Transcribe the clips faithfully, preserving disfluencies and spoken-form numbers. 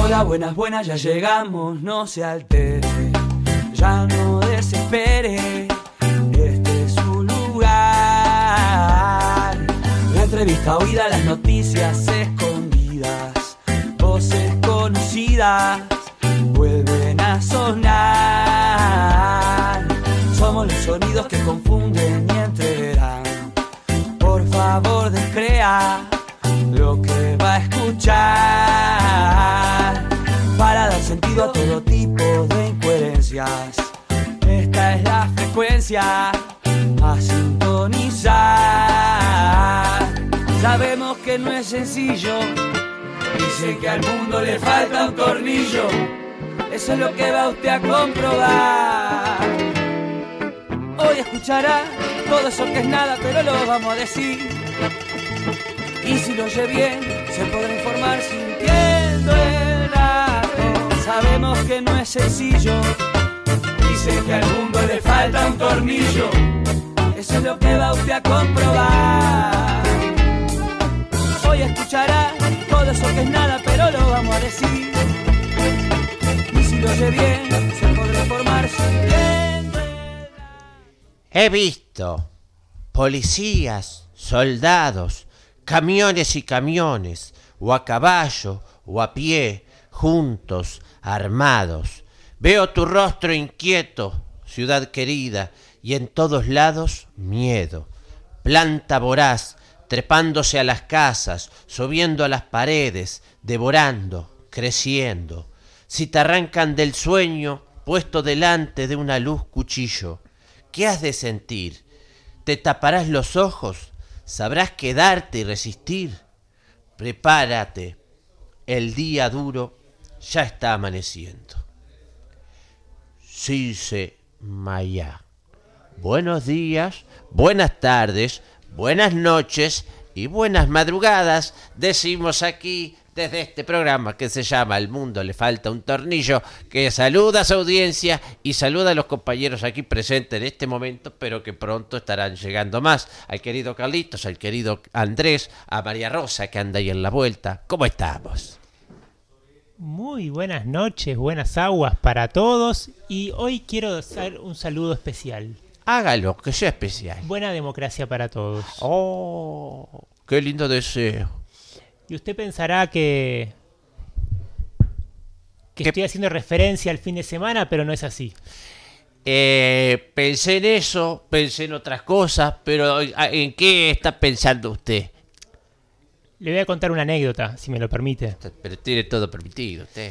Hola, buenas, buenas, ya llegamos, no se altere, ya no desespere, este es su lugar. La entrevista oída, las noticias escondidas, voces conocidas vuelven a sonar. Somos los sonidos que confunden y entreverán. Por favor, descrea lo que va a escuchar para dar sentido a todo tipo de incoherencias. Esta es la frecuencia a sintonizar. Sabemos que no es sencillo, dice que al mundo le falta un tornillo. Eso es lo que va usted a comprobar. Hoy escuchará todo eso que es nada, pero lo vamos a decir. Y si lo oye bien, se podrá informar sintiendo el rato. Sabemos que no es sencillo, dice que al mundo le falta un tornillo. Eso es lo que va usted a comprobar. Hoy escuchará todo eso que es nada, pero lo vamos a decir. Y si lo oye bien, se podrá informar sintiendo el rato. He visto policías, soldados, camiones y camiones, o a caballo o a pie, juntos, armados. Veo tu rostro inquieto, ciudad querida, y en todos lados miedo. Planta voraz, trepándose a las casas, subiendo a las paredes, devorando, creciendo. Si te arrancan del sueño, puesto delante de una luz cuchillo, ¿qué has de sentir? ¿Te taparás los ojos? ¿Sabrás quedarte y resistir? Prepárate, el día duro ya está amaneciendo. Circe Maya. Buenos días, buenas tardes, buenas noches y buenas madrugadas, decimos aquí desde este programa que se llama El Mundo Le Falta un Tornillo, que saluda a su audiencia y saluda a los compañeros aquí presentes en este momento, pero que pronto estarán llegando más. Al querido Carlitos, al querido Andrés, a María Rosa que anda ahí en la vuelta. ¿Cómo estamos? Muy buenas noches, buenas aguas para todos, y hoy quiero hacer un saludo especial. Hágalo, que sea especial. Buena democracia para todos. Oh, qué lindo deseo. Y usted pensará que, que ¿Qué? estoy haciendo referencia al fin de semana, pero no es así. Eh, pensé en eso, pensé en otras cosas, pero ¿en qué está pensando usted? Le voy a contar una anécdota, si me lo permite. Pero tiene todo permitido usted.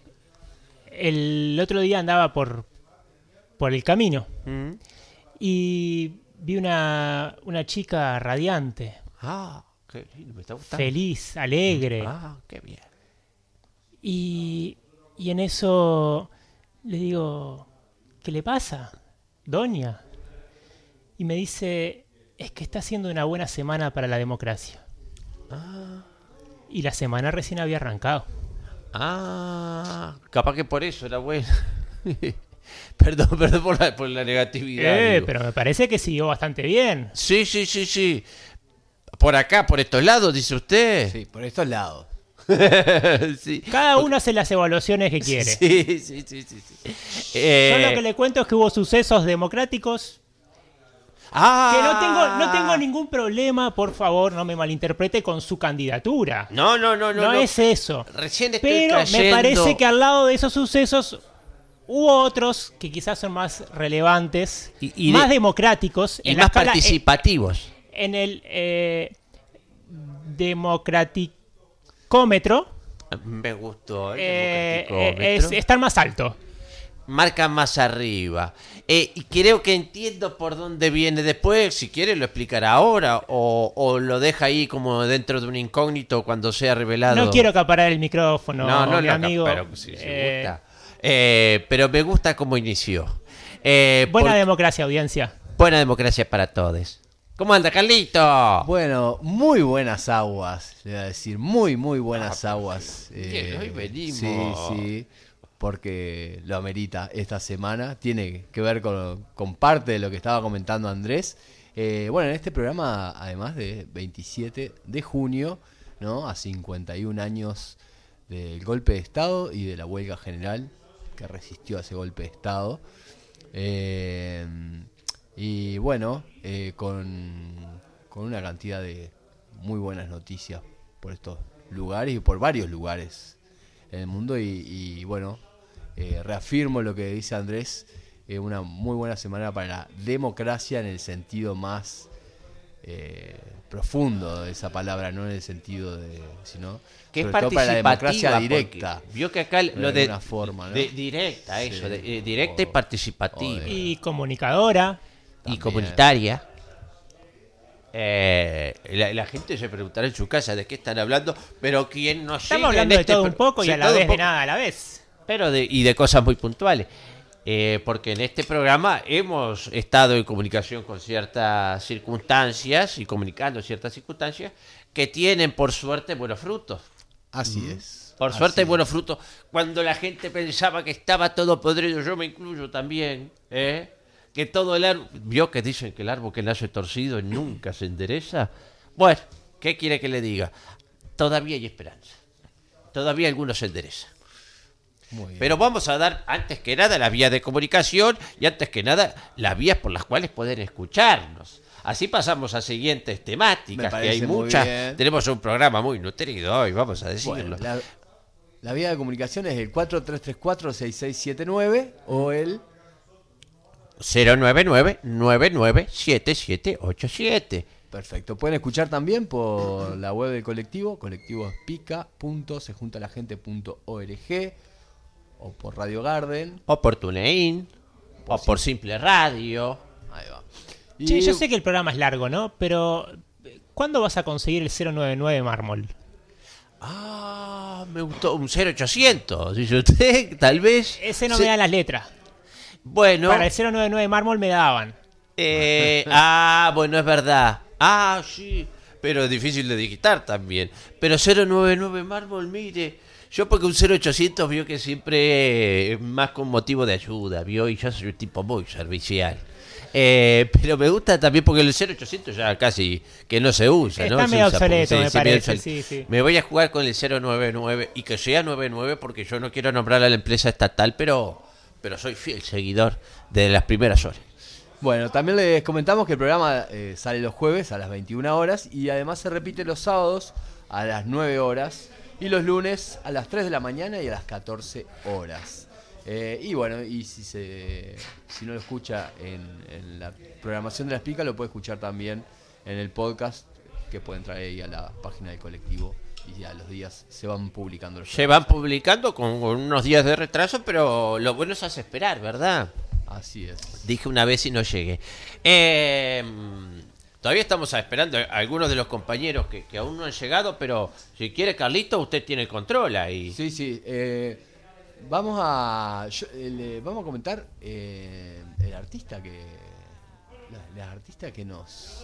El otro día andaba por, por el camino ¿Mm? y vi una, una chica radiante. Ah, qué lindo, me está gustando. Feliz, alegre. Ah, qué bien. Y, y en eso le digo, ¿qué le pasa, doña? Y me dice, es que está siendo una buena semana para la democracia. Ah, Y la semana recién había arrancado. ah, capaz que por eso era bueno. Perdón, perdón por la, por la negatividad. Eh, digo. pero me parece que siguió bastante bien. Sí, sí, sí, sí. Por acá, por estos lados, dice usted. Sí, por estos lados. Sí. Cada uno hace las evaluaciones que quiere. Sí, sí, sí, sí, sí. Eh, Yo lo que le cuento es que hubo sucesos democráticos. ah, Que no tengo, no tengo ningún problema, por favor, no me malinterprete con su candidatura. No, no, no, no. No, no. es eso. Recién estoy Pero cayendo. me parece que al lado de esos sucesos hubo otros que quizás son más relevantes, Y- y más de- democráticos. Y en la más escala- participativos. En el eh, democraticómetro Me gustó. El eh, democraticómetro. eh, es estar más alto. Marca más arriba. Eh, y creo que entiendo por dónde viene después. Si quiere lo explicará ahora o, o lo deja ahí como dentro de un incógnito cuando sea revelado. No quiero acaparar el micrófono, no, no mi lo amigo. acaparo, sí, sí, Eh, gusta. Eh, pero me gusta cómo inició. Eh, buena por- democracia, audiencia. buena democracia para todos. ¿Cómo anda, Carlito? Bueno, muy buenas aguas, le voy a decir, muy, muy buenas aguas. bien, hoy venimos. Sí, sí, porque lo amerita esta semana. Tiene que ver con, con parte de lo que estaba comentando Andrés. Eh, bueno, en este programa, además de veintisiete de junio, ¿no? A cincuenta y un años del golpe de Estado y de la huelga general que resistió a ese golpe de Estado. Eh, y bueno, eh, con, con una cantidad de muy buenas noticias por estos lugares y por varios lugares en el mundo. Y, y bueno, eh, reafirmo lo que dice Andrés, eh, una muy buena semana para la democracia en el sentido más eh, profundo de esa palabra, no en el sentido de, sino que es sobre todo para la democracia participativa, directa. Vio que acá lo de, alguna forma, ¿no? de directa, eso, Sí. de, eh, directa y O- participativa. o de- Y comunicadora. Y También. comunitaria. Eh, la, la gente se preguntará en su casa de qué están hablando, pero quien no Estamos sigue hablando en de este todo pro- un poco y sí, a la todo un vez de poco, nada a la vez. pero de, y de cosas muy puntuales. Eh, porque en este programa hemos estado en comunicación con ciertas circunstancias y comunicando ciertas circunstancias que tienen, por suerte, buenos frutos. Así es. Por así suerte, es. buenos frutos. Cuando la gente pensaba que estaba todo podrido, yo me incluyo también, ¿eh? Que todo el árbol... ¿Vio que dicen que el árbol que nace torcido nunca se endereza? Bueno, ¿qué quiere que le diga? Todavía hay esperanza. Todavía algunos se enderezan. Muy bien. Pero vamos a dar, antes que nada, las vías de comunicación y antes que nada, las vías por las cuales pueden escucharnos. Así pasamos a siguientes Me temáticas, que parece hay muy muchas. bien. Tenemos un programa muy nutrido hoy, vamos a decirlo. Bueno, la, la vía de comunicación es el cuatro tres tres cuatro seis seis siete nueve o el... cero nueve nueve nueve nueve siete siete ocho siete. Perfecto. Pueden escuchar también por la web del colectivo, colectivospica punto se junta la gente punto org o por Radio Garden. O por TuneIn, o por Simple Radio. Ahí va. Che, yo sé que el programa es largo, ¿no? Pero ¿cuándo vas a conseguir el cero nueve nueve mármol? Ah, me gustó un cero ochocientos, dice usted, tal vez. Ese no Se- me da las letras. Bueno, Para el cero nueve nueve mármol me daban. eh, ah, bueno, es verdad. Ah, sí, pero es difícil de digitar también. Pero cero nueve nueve mármol, mire, yo porque un cero ochocientos vio que siempre es más con motivo de ayuda, vio, y yo soy un tipo muy servicial. Eh, pero me gusta también porque el cero ochocientos ya casi que no se usa, ¿no? Está Se medio usa porque- obsoleto, me medio parece, obsoleto. sí, sí. Me voy a jugar con el cero nueve nueve y que sea nueve nueve porque yo no quiero nombrar a la empresa estatal, pero, pero soy fiel seguidor de las primeras horas. Bueno, también les comentamos que el programa eh, sale los jueves a las veintiuna horas y además se repite los sábados a las nueve horas y los lunes a las tres de la mañana y a las catorce horas. Eh, y bueno, y si se si no lo escucha en, en la programación de la Espica, lo puede escuchar también en el podcast, que puede entrar ahí a la página del colectivo y ya los días se van publicando los Se van publicando con unos días de retraso, pero lo bueno es hacer esperar, ¿verdad? Así es. Dije una vez y no llegué. Eh, todavía estamos esperando a algunos de los compañeros que, que aún no han llegado, pero si quiere, Carlito, usted tiene el control ahí. Sí, sí. eh, vamos a yo- eh, le- vamos a comentar eh, el artista que la, la artista que nos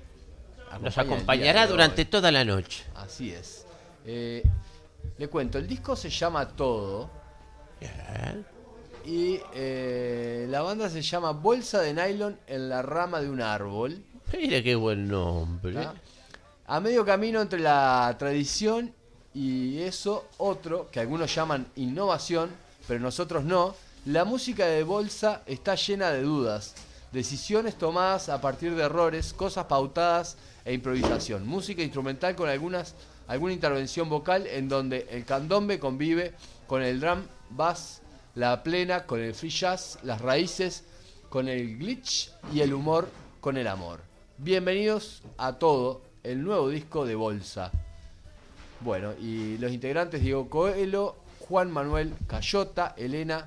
Nos acompaña el acompañará día de durante hoy. toda la noche. Así es. Eh, le cuento, el disco se llama Todo Bien. y eh, la banda se llama Bolsa de Nylon en la rama de un árbol. Mira qué buen nombre. ¿Tá? A medio camino entre la tradición y eso, otro que algunos llaman innovación, pero nosotros no. La música de Bolsa está llena de dudas, decisiones tomadas a partir de errores, cosas pautadas e improvisación. Música instrumental con algunas alguna intervención vocal en donde el candombe convive con el drum bass, la plena con el free jazz, las raíces con el glitch y el humor con el amor. Bienvenidos a todo el nuevo disco de Bolsa. Bueno, y los integrantes Diego Coelho, Juan Manuel Cayota, Elena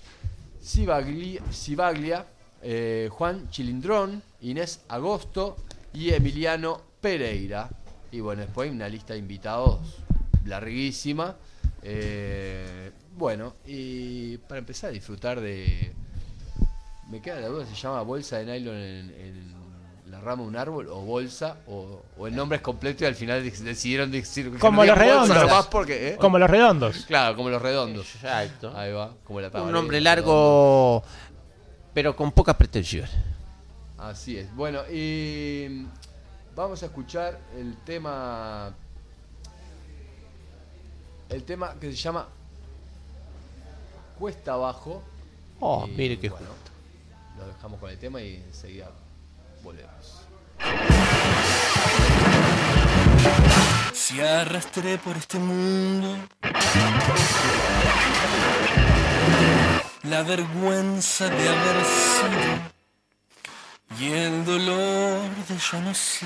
Civaglia, Civaglia eh, Juan Chilindrón, Inés Agosto y Emiliano Pereira. Y bueno, después hay una lista de invitados larguísima. Eh, bueno, y para empezar a disfrutar de... Me queda la duda, ¿se llama Bolsa de Nylon en, en la rama de un árbol o bolsa? O, o el nombre es completo y al final de- decidieron decir que Como no los digan bolsa redondos. nomás porque, ¿eh? Como los redondos. Claro, como los redondos. Exacto. Ahí va, como la Un tabaré, nombre los largo, pero con pocas pretensiones. redondos. Así es. Bueno, y vamos a escuchar el tema el tema que se llama Cuesta Abajo. Oh, Y, mire qué bueno, justo. lo dejamos con el tema y enseguida volvemos. Si arrastré por este mundo la vergüenza de haber sido y el dolor de yo no sé.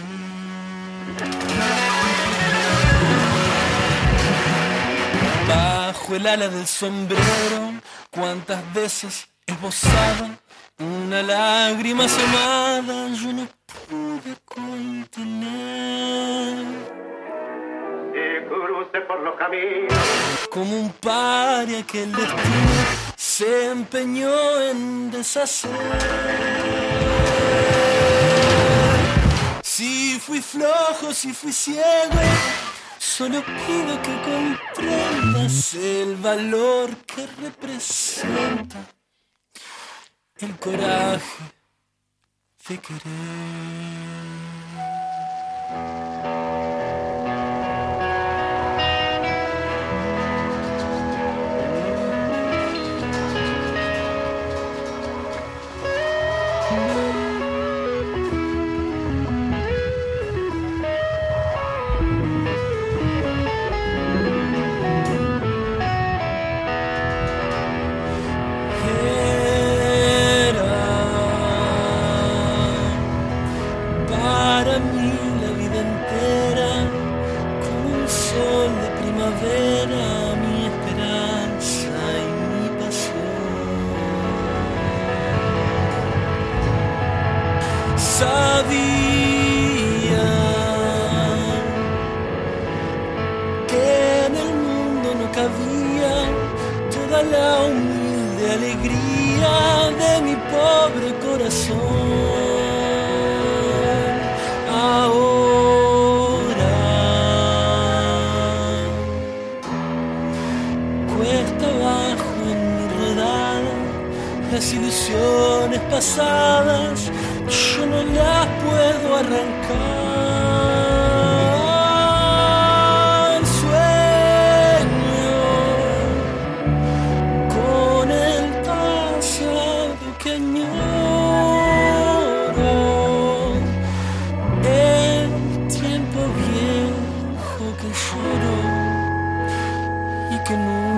Bajo el ala del sombrero, cuántas veces esbozada una lágrima asomada, yo no pude contener. Y crucé por los caminos. Como un paria que el destino se empeñó en deshacer. Si fui flojo, si fui ciego, solo pido que comprendas el valor que representa el coraje de querer. La humilde alegría de mi pobre corazón. Ahora cuesta abajo en mi rodada, las ilusiones pasadas yo no las puedo arrancar. Que nunca